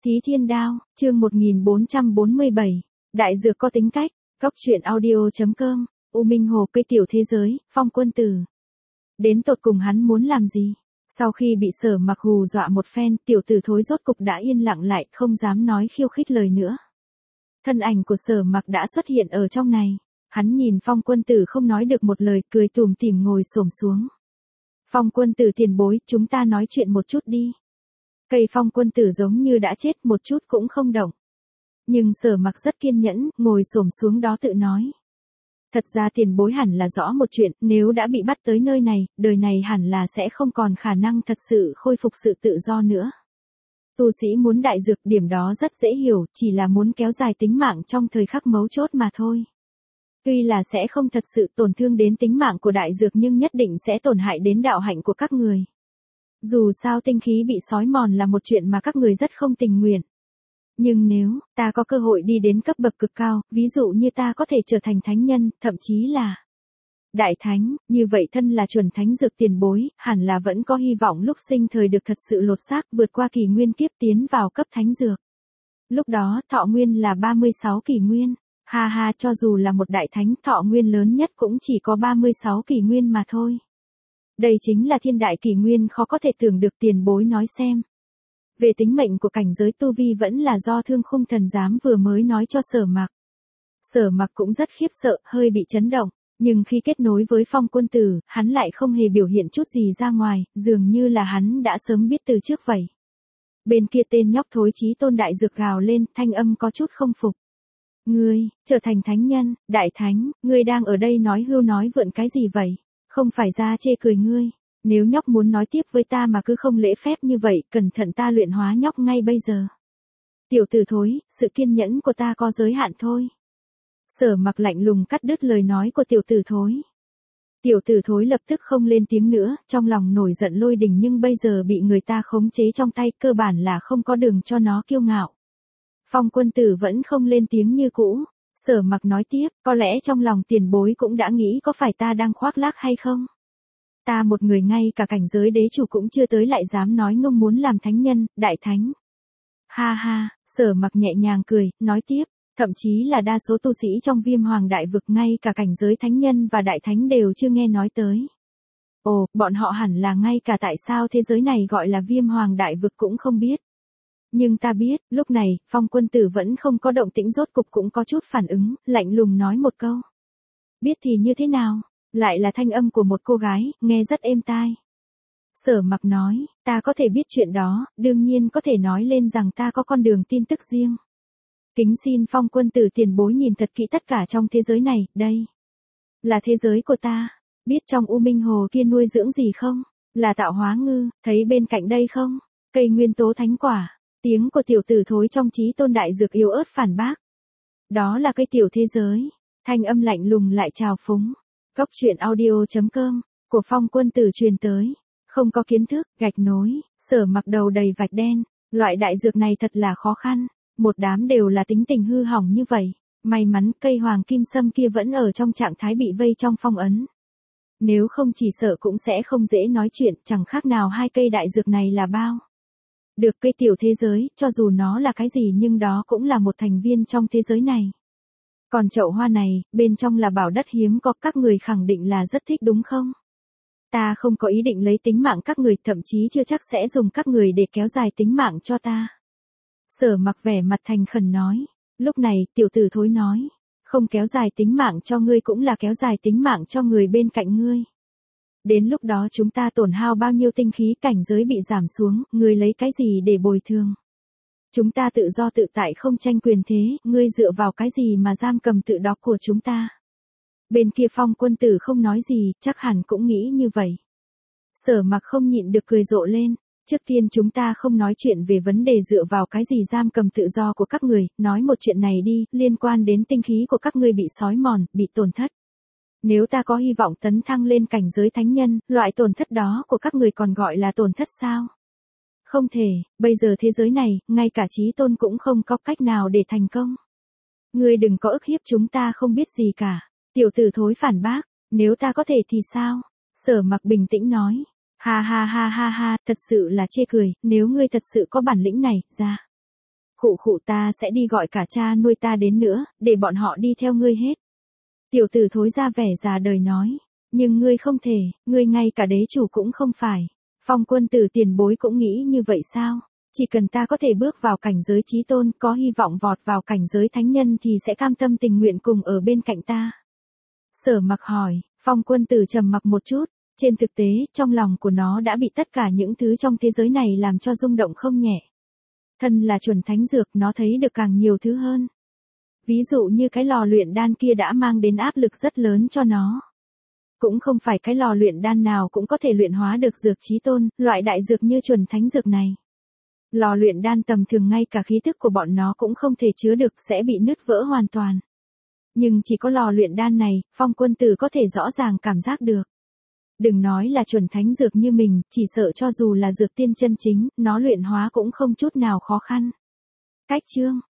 Thí Thiên Đao, chương 1447. Đại dược có tính cách, Cóc truyện audio.com, U Minh Hồ cây tiểu thế giới, Phong Quân Tử. Đến tột cùng hắn muốn làm gì? Sau khi bị Sở Mặc hù dọa một phen, tiểu tử thối rốt cục đã yên lặng lại, không dám nói khiêu khích lời nữa. Thân ảnh của Sở Mặc đã xuất hiện ở trong này. Hắn nhìn Phong Quân Tử không nói được một lời, cười tủm tỉm ngồi xổm xuống. Phong Quân Tử tiền bối, chúng ta nói chuyện một chút đi. Cây Phong Quân Tử giống như đã chết, một chút cũng không động. Nhưng Sở Mặc rất kiên nhẫn, ngồi xổm xuống đó tự nói. Thật ra tiền bối hẳn là rõ một chuyện, nếu đã bị bắt tới nơi này, đời này hẳn là sẽ không còn khả năng thật sự khôi phục sự tự do nữa. Tu sĩ muốn đại dược, điểm đó rất dễ hiểu, chỉ là muốn kéo dài tính mạng trong thời khắc mấu chốt mà thôi. Tuy là sẽ không thật sự tổn thương đến tính mạng của đại dược nhưng nhất định sẽ tổn hại đến đạo hạnh của các người. Dù sao tinh khí bị xói mòn là một chuyện mà các người rất không tình nguyện. Nhưng nếu ta có cơ hội đi đến cấp bậc cực cao, ví dụ như ta có thể trở thành thánh nhân, thậm chí là đại thánh, như vậy thân là chuẩn thánh dược tiền bối, hẳn là vẫn có hy vọng lúc sinh thời được thật sự lột xác, vượt qua kỷ nguyên kiếp tiến vào cấp thánh dược. Lúc đó thọ nguyên là 36 kỷ nguyên. Ha ha, cho dù là một đại thánh, thọ nguyên lớn nhất cũng chỉ có 36 kỷ nguyên mà thôi. Đây chính là thiên đại kỷ nguyên, khó có thể tưởng được, tiền bối nói xem. Về tính mệnh của cảnh giới tu vi vẫn là do Thương Khung Thần Giám vừa mới nói cho Sở Mặc. Sở Mặc cũng rất khiếp sợ, hơi bị chấn động, nhưng khi kết nối với Phong Quân Tử, hắn lại không hề biểu hiện chút gì ra ngoài, dường như là hắn đã sớm biết từ trước vậy. Bên kia tên nhóc thối Chí Tôn đại dược gào lên, thanh âm có chút không phục. Ngươi, trở thành thánh nhân, đại thánh, ngươi đang ở đây nói hưu nói vượn cái gì vậy? Không phải ra chê cười ngươi. Nếu nhóc muốn nói tiếp với ta mà cứ không lễ phép như vậy, cẩn thận ta luyện hóa nhóc ngay bây giờ. Tiểu tử thối, sự kiên nhẫn của ta có giới hạn thôi. Sở Mặc lạnh lùng cắt đứt lời nói của tiểu tử thối. Tiểu tử thối lập tức không lên tiếng nữa, trong lòng nổi giận lôi đình, nhưng bây giờ bị người ta khống chế trong tay, cơ bản là không có đường cho nó kiêu ngạo. Phong Quân Tử vẫn không lên tiếng như cũ. Sở Mặc nói tiếp, có lẽ trong lòng tiền bối cũng đã nghĩ có phải ta đang khoác lác hay không? Ta một người ngay cả cảnh giới đế chủ cũng chưa tới lại dám nói ngông muốn làm thánh nhân, đại thánh. Ha ha, Sở Mặc nhẹ nhàng cười, nói tiếp, thậm chí là đa số tu sĩ trong Viêm Hoàng đại vực ngay cả cảnh giới thánh nhân và đại thánh đều chưa nghe nói tới. Ồ, bọn họ hẳn là ngay cả tại sao thế giới này gọi là Viêm Hoàng đại vực cũng không biết. Nhưng ta biết, lúc này, Phong Quân Tử vẫn không có động tĩnh, rốt cục cũng có chút phản ứng, lạnh lùng nói một câu. Biết thì như thế nào? Lại là thanh âm của một cô gái, nghe rất êm tai. Sở Mặc nói, ta có thể biết chuyện đó, đương nhiên có thể nói lên rằng ta có con đường tin tức riêng. Kính xin Phong Quân Tử tiền bối nhìn thật kỹ tất cả trong thế giới này, đây là thế giới của ta. Biết trong U Minh Hồ kia nuôi dưỡng gì không? Là tạo hóa ngư, thấy bên cạnh đây không? Cây nguyên tố thánh quả. Tiếng của tiểu tử thối trong Chí Tôn đại dược yếu ớt phản bác. Đó là cây tiểu thế giới. Thanh âm lạnh lùng lại trào phúng. Cóc truyện audio.com, của Phong Quân Tử truyền tới. Không có kiến thức, gạch nối, Sở Mặc đầu đầy vạch đen. Loại đại dược này thật là khó khăn. Một đám đều là tính tình hư hỏng như vậy. May mắn cây hoàng kim sâm kia vẫn ở trong trạng thái bị vây trong phong ấn. Nếu không chỉ sợ cũng sẽ không dễ nói chuyện, chẳng khác nào hai cây đại dược này là bao. Được cây tiểu thế giới, cho dù nó là cái gì nhưng đó cũng là một thành viên trong thế giới này. Còn chậu hoa này, bên trong là bảo đất hiếm có, các người khẳng định là rất thích đúng không? Ta không có ý định lấy tính mạng các người, thậm chí chưa chắc sẽ dùng các người để kéo dài tính mạng cho ta. Sở Mặc vẻ mặt thành khẩn nói. Lúc này, tiểu tử thối nói. Không kéo dài tính mạng cho ngươi cũng là kéo dài tính mạng cho người bên cạnh ngươi. Đến lúc đó chúng ta tổn hao bao nhiêu tinh khí, cảnh giới bị giảm xuống, ngươi lấy cái gì để bồi thường? Chúng ta tự do tự tại không tranh quyền thế, ngươi dựa vào cái gì mà giam cầm tự do của chúng ta? Bên kia Phong Quân Tử không nói gì, chắc hẳn cũng nghĩ như vậy. Sở Mặc không nhịn được cười rộ lên. Trước tiên chúng ta không nói chuyện về vấn đề dựa vào cái gì giam cầm tự do của các người, nói một chuyện này đi, liên quan đến tinh khí của các ngươi bị xói mòn, bị tổn thất. Nếu ta có hy vọng tấn thăng lên cảnh giới thánh nhân, loại tổn thất đó của các người còn gọi là tổn thất sao? Không thể, bây giờ thế giới này, ngay cả Chí Tôn cũng không có cách nào để thành công. Ngươi đừng có ức hiếp chúng ta không biết gì cả. Tiểu tử thối phản bác, nếu ta có thể thì sao? Sở Mặc bình tĩnh nói. Ha ha ha ha ha, thật sự là chê cười, nếu ngươi thật sự có bản lĩnh này, ra. Khụ khụ, ta sẽ đi gọi cả cha nuôi ta đến nữa, để bọn họ đi theo ngươi hết. Tiểu tử thối ra vẻ già đời nói. Nhưng ngươi không thể, ngươi ngay cả đế chủ cũng không phải. Phong Quân Tử tiền bối cũng nghĩ như vậy sao? Chỉ cần ta có thể bước vào cảnh giới chí tôn, có hy vọng vọt vào cảnh giới thánh nhân thì sẽ cam tâm tình nguyện cùng ở bên cạnh ta. Sở Mặc hỏi. Phong Quân Tử trầm mặc một chút. Trên thực tế, trong lòng của nó đã bị tất cả những thứ trong thế giới này làm cho rung động không nhẹ. Thân là chuẩn thánh dược, nó thấy được càng nhiều thứ hơn. Ví dụ như cái lò luyện đan kia đã mang đến áp lực rất lớn cho nó. Cũng không phải cái lò luyện đan nào cũng có thể luyện hóa được dược chí tôn, loại đại dược như chuẩn thánh dược này. Lò luyện đan tầm thường ngay cả khí thức của bọn nó cũng không thể chứa được, sẽ bị nứt vỡ hoàn toàn. Nhưng chỉ có lò luyện đan này, Phong Quân Tử có thể rõ ràng cảm giác được. Đừng nói là chuẩn thánh dược như mình, chỉ sợ cho dù là dược tiên chân chính, nó luyện hóa cũng không chút nào khó khăn. Cách chương